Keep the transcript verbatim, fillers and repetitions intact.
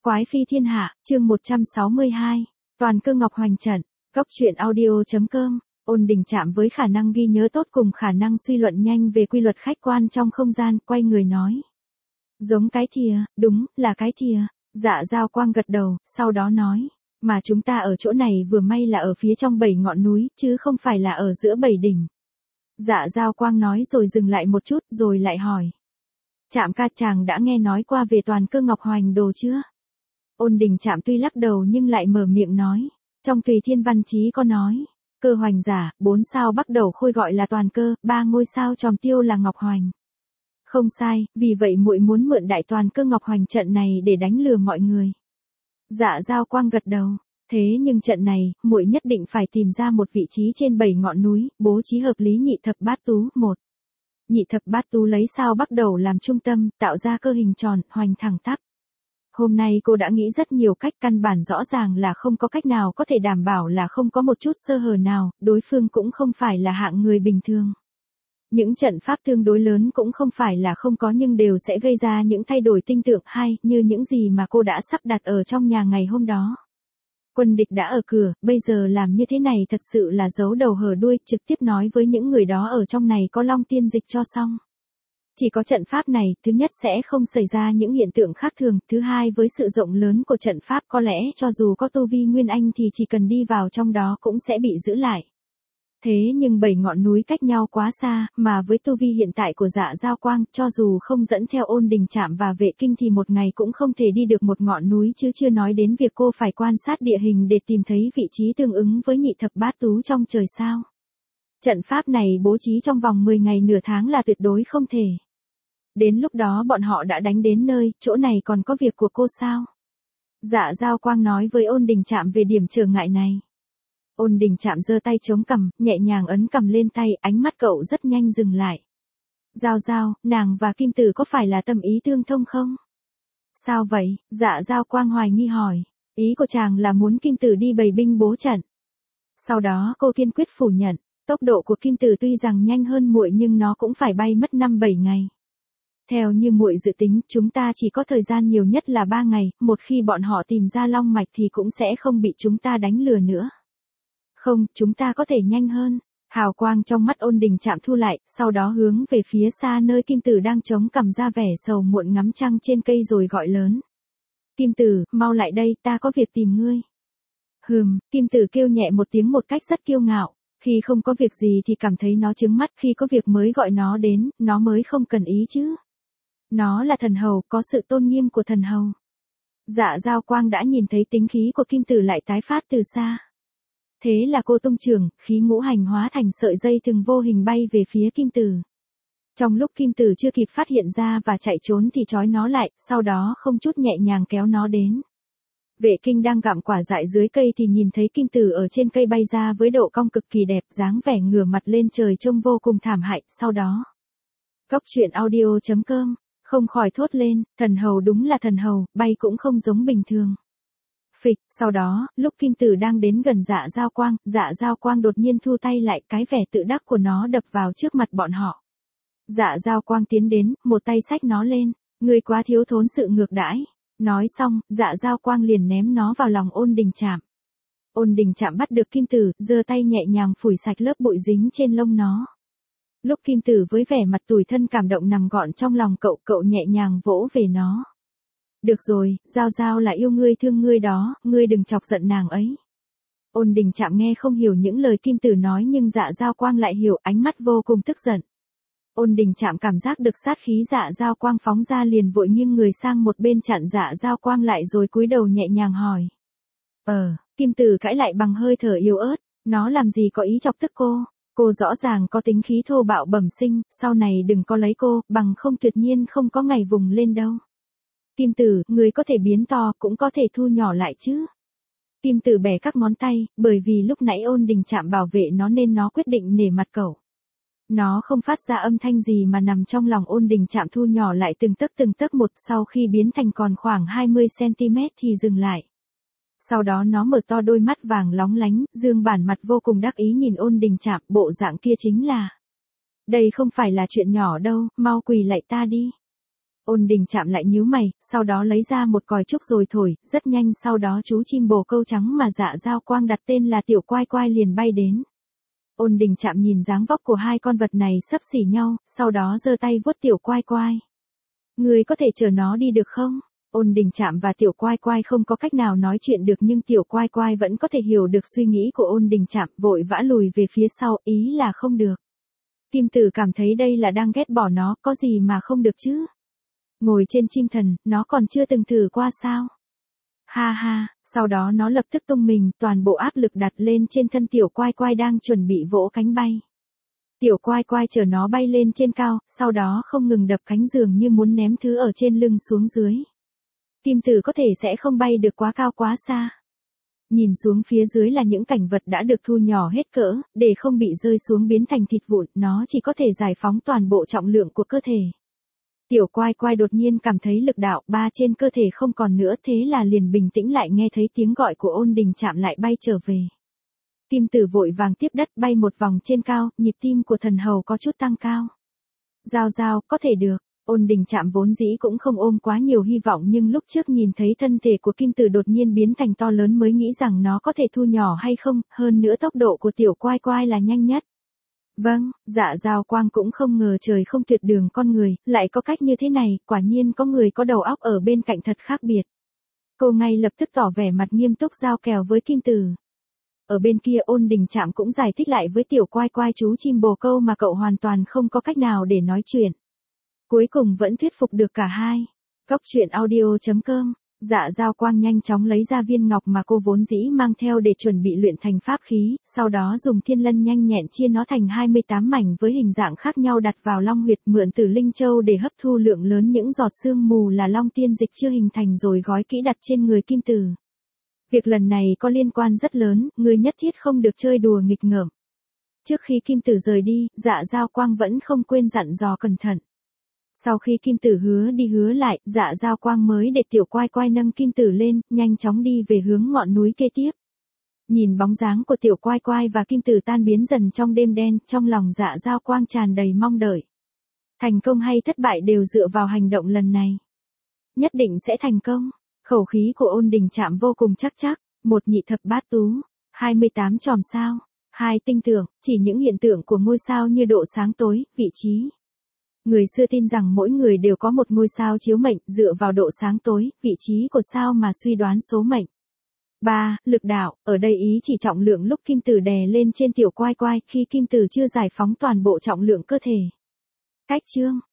Quái phi thiên hạ, chương một trăm sáu mươi hai. Toàn cơ ngọc hoành trận. Góc truyện audio.com. Ôn Đình chạm với khả năng ghi nhớ tốt cùng khả năng suy luận nhanh về quy luật khách quan trong không gian, quay người nói. Giống cái thìa, đúng, là cái thìa. Dạ Giao Quang gật đầu, sau đó nói. Mà chúng ta ở chỗ này vừa may là ở phía trong bảy ngọn núi, chứ không phải là ở giữa bảy đỉnh. Dạ Giao Quang nói rồi dừng lại một chút, rồi lại hỏi. Chạm ca, chàng đã nghe nói qua về toàn cơ ngọc hoành đồ chưa? Ôn Đình chạm tuy lắc đầu nhưng lại mở miệng nói. Trong Tùy Thiên Văn Chí có nói. Cơ hoành giả, bốn sao bắt đầu khôi gọi là toàn cơ, ba ngôi sao tròm tiêu là ngọc hoành. Không sai, vì vậy muội muốn mượn đại toàn cơ ngọc hoành trận này để đánh lừa mọi người. Dạ Giao Quang gật đầu. Thế nhưng trận này, muội nhất định phải tìm ra một vị trí trên bảy ngọn núi, bố trí hợp lý nhị thập bát tú. Một. Nhị thập bát tú lấy sao bắt đầu làm trung tâm, tạo ra cơ hình tròn, hoành thẳng tắp. Hôm nay cô đã nghĩ rất nhiều cách, căn bản rõ ràng là không có cách nào có thể đảm bảo là không có một chút sơ hở nào, đối phương cũng không phải là hạng người bình thường. Những trận pháp tương đối lớn cũng không phải là không có nhưng đều sẽ gây ra những thay đổi tinh tượng hay như những gì mà cô đã sắp đặt ở trong nhà ngày hôm đó. Quân địch đã ở cửa, bây giờ làm như thế này thật sự là giấu đầu hở đuôi, trực tiếp nói với những người đó ở trong này có Long Tiên Dịch cho xong. Chỉ có trận pháp này, thứ nhất sẽ không xảy ra những hiện tượng khác thường, thứ hai với sự rộng lớn của trận pháp có lẽ cho dù có tu vi Nguyên Anh thì chỉ cần đi vào trong đó cũng sẽ bị giữ lại. Thế nhưng bảy ngọn núi cách nhau quá xa, mà với tu vi hiện tại của Dạ Giao Quang, cho dù không dẫn theo Ôn Đình Trạm và Vệ Kinh thì một ngày cũng không thể đi được một ngọn núi, chứ chưa nói đến việc cô phải quan sát địa hình để tìm thấy vị trí tương ứng với nhị thập bát tú trong trời sao. Trận pháp này bố trí trong vòng mười ngày nửa tháng là tuyệt đối không thể. Đến lúc đó bọn họ đã đánh đến nơi, chỗ này còn có việc của cô sao? Dạ Giao Quang nói với Ôn Đình Trạm về điểm trở ngại này. Ôn Đình Trạm giơ tay chống cằm, nhẹ nhàng ấn cằm lên tay, ánh mắt cậu rất nhanh dừng lại. Giao Giao, nàng và Kim Tử có phải là tâm ý tương thông không? Sao vậy? Dạ Giao Quang hoài nghi hỏi. Ý của chàng là muốn Kim Tử đi bày binh bố trận. Sau đó cô kiên quyết phủ nhận, tốc độ của Kim Tử tuy rằng nhanh hơn muội nhưng nó cũng phải bay mất năm bảy ngày. Theo như muội dự tính, chúng ta chỉ có thời gian nhiều nhất là ba ngày, một khi bọn họ tìm ra long mạch thì cũng sẽ không bị chúng ta đánh lừa nữa. Không, chúng ta có thể nhanh hơn. Hào quang trong mắt Ôn Đình Trạm thu lại, sau đó hướng về phía xa nơi Kim Tử đang chống cằm ra vẻ sầu muộn ngắm trăng trên cây rồi gọi lớn. Kim Tử, mau lại đây, ta có việc tìm ngươi. Hừm, Kim Tử kêu nhẹ một tiếng một cách rất kiêu ngạo. Khi không có việc gì thì cảm thấy nó trứng mắt, khi có việc mới gọi nó đến, nó mới không cần ý chứ. Nó là thần hầu, có sự tôn nghiêm của thần hầu. Dạ Giao Quang đã nhìn thấy tính khí của Kim Tử lại tái phát từ xa. Thế là cô tung trường, khí ngũ hành hóa thành sợi dây thừng vô hình bay về phía Kim Tử. Trong lúc Kim Tử chưa kịp phát hiện ra và chạy trốn thì trói nó lại, sau đó không chút nhẹ nhàng kéo nó đến. Vệ Kinh đang gặm quả dại dưới cây thì nhìn thấy Kim Tử ở trên cây bay ra với độ cong cực kỳ đẹp, dáng vẻ ngửa mặt lên trời trông vô cùng thảm hại, sau đó. Góc truyện audio.com, không khỏi thốt lên, thần hầu đúng là thần hầu, bay cũng không giống bình thường. Phịch, sau đó, lúc Kim Tử đang đến gần Dạ Giao Quang, Dạ Giao Quang đột nhiên thu tay lại, cái vẻ tự đắc của nó đập vào trước mặt bọn họ. Dạ Giao Quang tiến đến, một tay xách nó lên, ngươi quá thiếu thốn sự ngược đãi. Nói xong, Dạ Giao Quang liền ném nó vào lòng Ôn Đình Trạm. Ôn Đình Trạm bắt được Kim Tử, giơ tay nhẹ nhàng phủi sạch lớp bụi dính trên lông nó. Lúc Kim Tử với vẻ mặt tủi thân cảm động nằm gọn trong lòng cậu, cậu nhẹ nhàng vỗ về nó. Được rồi, Giao Giao là yêu ngươi thương ngươi đó, ngươi đừng chọc giận nàng ấy. Ôn Đình Trạm nghe không hiểu những lời Kim Tử nói nhưng Dạ Giao Quang lại hiểu, ánh mắt vô cùng tức giận. Ôn Đình Trạm cảm giác được sát khí Dạ Giao Quang phóng ra liền vội nghiêng người sang một bên chặn Dạ Giao Quang lại rồi cúi đầu nhẹ nhàng hỏi. Ờ, Kim Tử cãi lại bằng hơi thở yếu ớt, nó làm gì có ý chọc tức cô, cô rõ ràng có tính khí thô bạo bẩm sinh, sau này đừng có lấy cô, bằng không tuyệt nhiên không có ngày vùng lên đâu. Kim Tử, người có thể biến to, cũng có thể thu nhỏ lại chứ. Kim Tử bẻ các ngón tay, bởi vì lúc nãy Ôn Đình Trạm bảo vệ nó nên nó quyết định nể mặt cậu. Nó không phát ra âm thanh gì mà nằm trong lòng Ôn Đình Trạm thu nhỏ lại từng tấc từng tấc một, sau khi biến thành còn khoảng hai mươi xăng-ti-mét thì dừng lại. Sau đó nó mở to đôi mắt vàng lóng lánh, dương bản mặt vô cùng đắc ý nhìn Ôn Đình Trạm, bộ dạng kia chính là. Đây không phải là chuyện nhỏ đâu, mau quỳ lạy ta đi. Ôn Đình Trạm lại nhíu mày, sau đó lấy ra một còi trúc rồi thổi, rất nhanh sau đó chú chim bồ câu trắng mà Dạ Dao Quang đặt tên là Tiểu Quai Quai liền bay đến. Ôn Đình Trạm nhìn dáng vóc của hai con vật này xấp xỉ nhau, sau đó giơ tay vuốt Tiểu Quai Quai. Người có thể chở nó đi được không? Ôn Đình Trạm và Tiểu Quai Quai không có cách nào nói chuyện được nhưng Tiểu Quai Quai vẫn có thể hiểu được suy nghĩ của Ôn Đình Trạm, vội vã lùi về phía sau, ý là không được. Kim Tử cảm thấy đây là đang ghét bỏ nó, có gì mà không được chứ? Ngồi trên chim thần, nó còn chưa từng thử qua sao? Ha ha, sau đó nó lập tức tung mình, toàn bộ áp lực đặt lên trên thân Tiểu Quai Quai đang chuẩn bị vỗ cánh bay. Tiểu Quai Quai chở nó bay lên trên cao, sau đó không ngừng đập cánh dường như muốn ném thứ ở trên lưng xuống dưới. Kim Tử có thể sẽ không bay được quá cao quá xa. Nhìn xuống phía dưới là những cảnh vật đã được thu nhỏ hết cỡ, để không bị rơi xuống biến thành thịt vụn, nó chỉ có thể giải phóng toàn bộ trọng lượng của cơ thể. Tiểu Quai Quai đột nhiên cảm thấy lực đạo ba trên cơ thể không còn nữa, thế là liền bình tĩnh lại, nghe thấy tiếng gọi của Ôn Đình Trạm lại bay trở về. Kim Tử vội vàng tiếp đất bay một vòng trên cao, nhịp tim của thần hầu có chút tăng cao. Giao giao, có thể được. Ôn Đình Trạm vốn dĩ cũng không ôm quá nhiều hy vọng nhưng lúc trước nhìn thấy thân thể của Kim Tử đột nhiên biến thành to lớn mới nghĩ rằng nó có thể thu nhỏ hay không, hơn nữa tốc độ của Tiểu Quai Quai là nhanh nhất. Vâng, Dạ Dao Quang cũng không ngờ trời không tuyệt đường con người, lại có cách như thế này, quả nhiên có người có đầu óc ở bên cạnh thật khác biệt. Cô ngay lập tức tỏ vẻ mặt nghiêm túc giao kèo với Kim Tử. Ở bên kia Ôn Đình Trạm cũng giải thích lại với Tiểu Quai Quai chú chim bồ câu mà cậu hoàn toàn không có cách nào để nói chuyện. Cuối cùng vẫn thuyết phục được cả hai. Cốc truyện audio chấm com. Dạ Dao Quang nhanh chóng lấy ra viên ngọc mà cô vốn dĩ mang theo để chuẩn bị luyện thành pháp khí, sau đó dùng thiên lân nhanh nhẹn chia nó thành hai mươi tám mảnh với hình dạng khác nhau đặt vào long huyệt, mượn từ linh châu để hấp thu lượng lớn những giọt sương mù là long tiên dịch chưa hình thành rồi gói kỹ đặt trên người Kim Tử. Việc lần này có liên quan rất lớn, người nhất thiết không được chơi đùa nghịch ngợm. Trước khi Kim Tử rời đi, Dạ Dao Quang vẫn không quên dặn dò cẩn thận. Sau khi Kim Tử hứa đi hứa lại, Dạ Dao Quang mới để Tiểu Quai Quai nâng Kim Tử lên, nhanh chóng đi về hướng ngọn núi kế tiếp. Nhìn bóng dáng của Tiểu Quai Quai và Kim Tử tan biến dần trong đêm đen, trong lòng Dạ Dao Quang tràn đầy mong đợi. Thành công hay thất bại đều dựa vào hành động lần này. Nhất định sẽ thành công. Khẩu khí của Ôn Đình Trạm vô cùng chắc chắc, một nhị thập bát tú, hai mươi tám chòm sao, hai tinh tượng, chỉ những hiện tượng của ngôi sao như độ sáng tối, vị trí. Người xưa tin rằng mỗi người đều có một ngôi sao chiếu mệnh, dựa vào độ sáng tối, vị trí của sao mà suy đoán số mệnh. ba. Lực đạo, ở đây ý chỉ trọng lượng lúc Kim Tử đè lên trên Tiểu Quai Quai khi Kim Tử chưa giải phóng toàn bộ trọng lượng cơ thể. Cách chương